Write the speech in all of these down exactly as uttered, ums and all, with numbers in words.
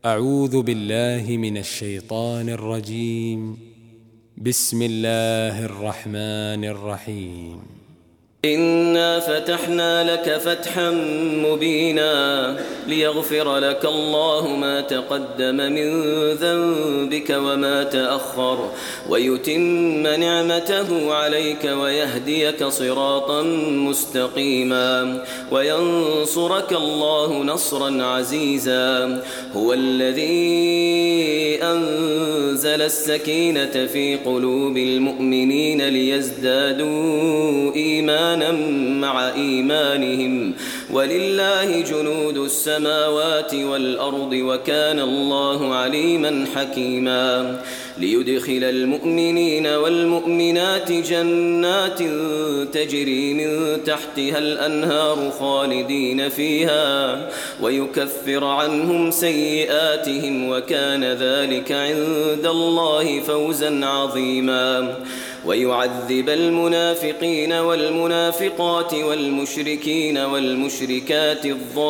أعوذ بالله من الشيطان الرجيم. بسم الله الرحمن الرحيم. إنا فتحنا لك فتحا مبينا ليغفر لك الله ما تقدم من ذنبك وما تأخر ويتم نعمته عليك ويهديك صراطا مستقيما وينصرك الله نصرا عزيزا. هو الذي أنزل السكينة في قلوب المؤمنين ليزدادوا إيمانا مع إيمانهم ولله جنود السماوات والأرض وكان الله عليما حكيما. ليدخل المؤمنين والمؤمنات جنات تجري من تحتها الأنهار خالدين فيها ويكفر عنهم سيئاتهم وكان ذلك عند الله فوزا عظيما. ويعذب المنافقين والمنافقات والمشركين والمشركات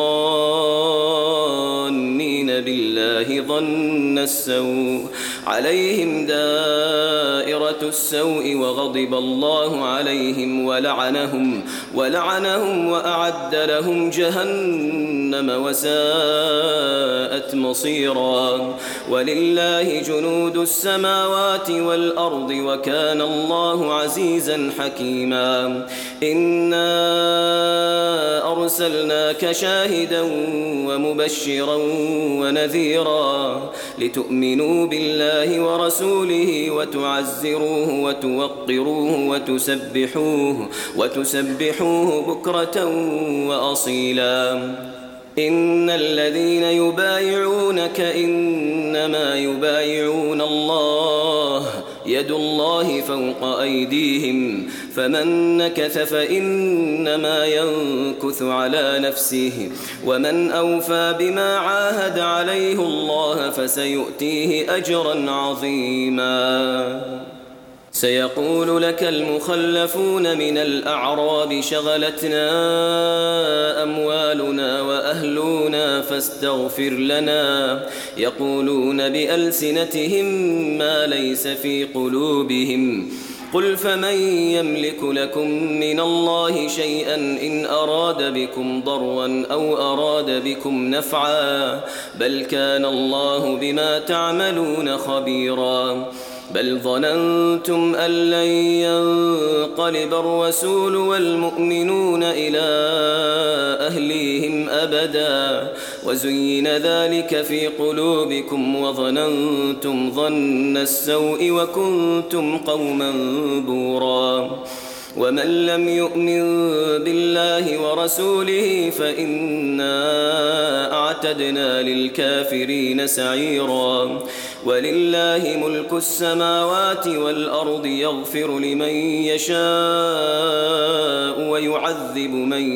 الظانين بالله ظن السوء عليهم دائرة السوء وغضب الله عليهم ولعنهم ولعنهم وأعد لهم جهنم وساءت مصيرا. ولله جنود السماوات والأرض وكان الله عزيزا حكيما. إنا أرسلناك شاهدا ومبشرا ونذيرا لتؤمنوا بالله ورسوله وتعزروه وتوقروه وتسبحوه وتسبحوه بكرة وأصيلا. إن الذين يبايعونك إنما يبايعون الله يد الله فوق أيديهم فمن نكث فإنما ينكث على نفسه ومن أوفى بما عاهد عليه الله فسيؤتيه أجرا عظيما. سيقول لك المخلفون من الأعراب شغلتنا أموالنا وأهلنا فاستغفر لنا يقولون بألسنتهم ما ليس في قلوبهم قل فمن يملك لكم من الله شيئا إن أراد بكم ضرا أو أراد بكم نفعا بل كان الله بما تعملون خبيرا. بل ظننتم أن لن ينقلب الرسول والمؤمنون إلى أهليهم أبدا وزين ذلك في قلوبكم وظننتم ظن السوء وكنتم قوما بورا. ومن لم يؤمن بالله ورسوله فإنا أعتدنا للكافرين سعيرا. ولله ملك السماوات والأرض يغفر لمن يشاء ويعذب من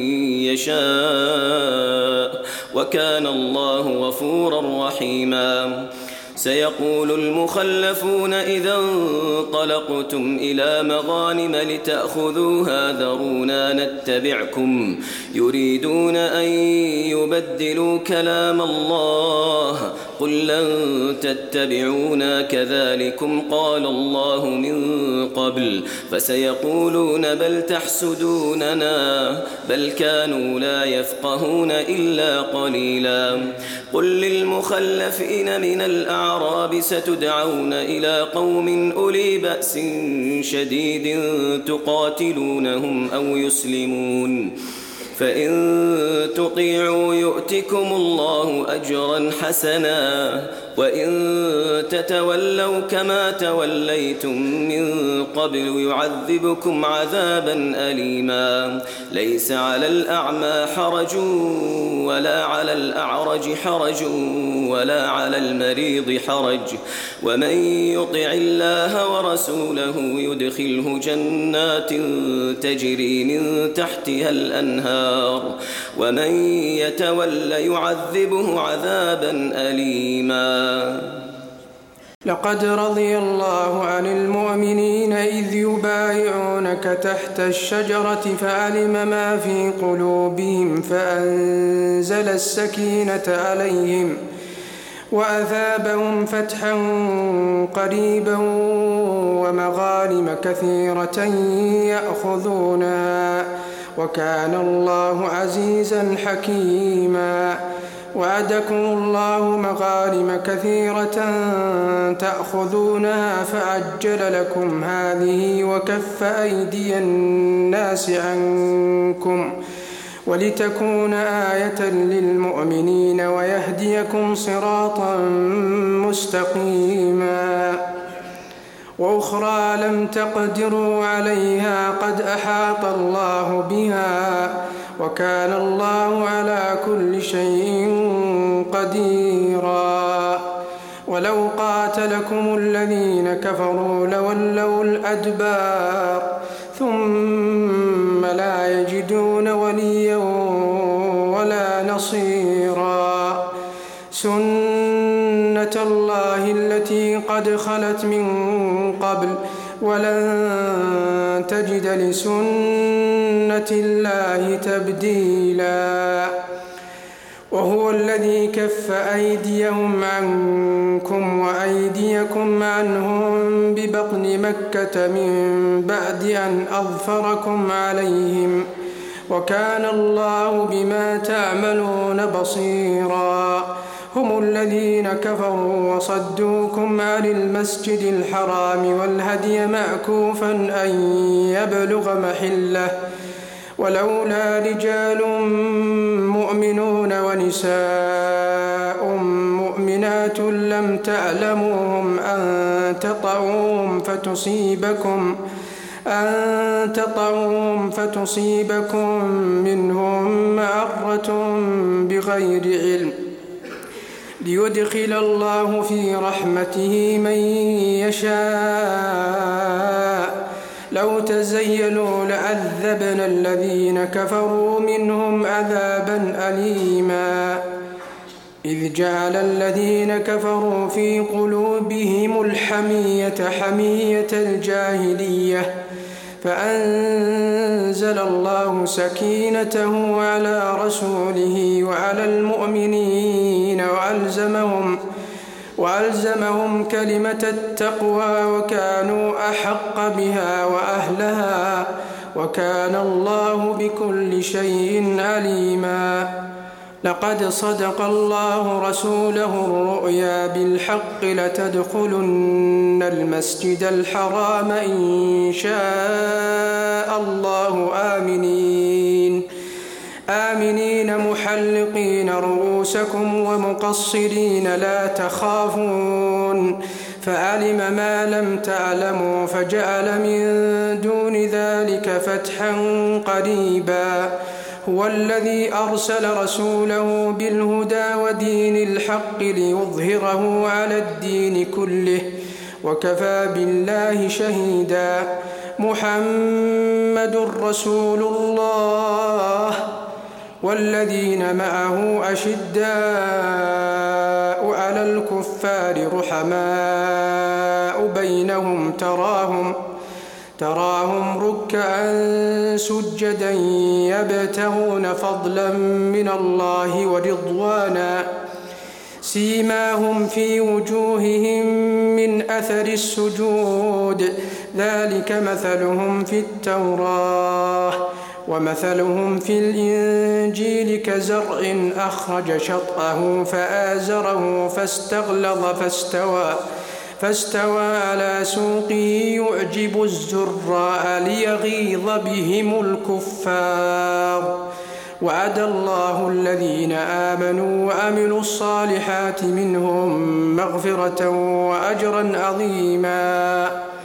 يشاء وكان الله غفورا رحيما. سيقول المخلفون إذا انطلقتم إلى مغانم لتأخذوها ذرونا نتبعكم يريدون أن يبدلوا كلام الله قل لن تتبعونا كذلكم قال الله من قبل فسيقولون بل تحسدوننا بل كانوا لا يفقهون إلا قليلا. قل للمخلفين من الأعراب ستدعون إلى قوم أولي بأس شديد تقاتلونهم أو يسلمون فإن تطيعوا يؤتكم الله أجرا حسنا وإن تتولوا كما توليتم من قبل يعذبكم عذابا أليما. ليس على الأعمى حرج ولا على الأعرج حرج ولا على المريض حرج ومن يطع الله ورسوله يدخله جنات تجري من تحتها الأنهار ومن يتول يعذبه عذابا أليما. لقد رضي الله عن المؤمنين إذ يبايعونك تحت الشجرة فعلم ما في قلوبهم فأنزل السكينة عليهم وأثابهم فتحا قريبا ومغانم كثيرة يأخذونها وكان الله عزيزا حكيما. وعدكم الله مغانم كثيرة تأخذونها فعجل لكم هذه وكف أيدي الناس عنكم ولتكون آية للمؤمنين ويهديكم صراطا مستقيما. وأخرى لم تقدروا عليها قد أحاط الله بها وكان الله على كل شيء قديرا. ولو قاتلكم الذين كفروا لولوا الأدبار ثم لا يجدون وليا ولا نصيرا. سنة الله التي قد خلت من قبل ولن تجد لسنة الله تبديلا. وهو الذي كف أيديهم عنكم وأيديكم عنهم ببطن مكة من بعد أن أظفركم عليهم وكان الله بما تعملون بصيرا. هم الذين كفروا وصدوكم عن المسجد الحرام والهدي معكوفا أن يبلغ محله ولولا رجال مؤمنون ونساء مؤمنات لم تعلموهم أن تطعوهم فتصيبكم أن تطعوهم فتصيبكم منهم معرة بغير علم ليدخل الله في رحمته من يشاء. لو تزيلوا لعذبنا الذين كفروا منهم عذابا أليما. إذ جعل الذين كفروا في قلوبهم الحمية حمية الجاهلية فأنزل الله سكينته على رسوله وعلى المؤمنين وألزمهم, وألزمهم كلمة التقوى وكانوا أحق بها وأهلها وكان الله بكل شيء عليما. لقد صدق الله رسوله الرؤيا بالحق لتدخلن المسجد الحرام إن شاء الله آمنين آمنين محلقين رؤوسكم ومقصرين لا تخافون فعلم ما لم تعلموا فجعل من دون ذلك فتحا قريبا. هو الذي أرسل رسوله بالهدى ودين الحق ليظهره على الدين كله وكفى بالله شهيدا. محمد رسول الله والذين معه أشداء على الكفار رحماء بينهم تراهم تراهم ركعا سجدا يبتغون فضلا من الله ورضوانا سيماهم في وجوههم من أثر السجود ذلك مثلهم في التوراة ومثلهم في الإنجيل كزرع أخرج شطأه فآزره فاستغلظ فاستوى فاستوى على سوقه يعجب الزراء ليغيظ بهم الكفار. وعد الله الذين آمنوا وعملوا الصالحات منهم مغفرة وأجرا عظيما.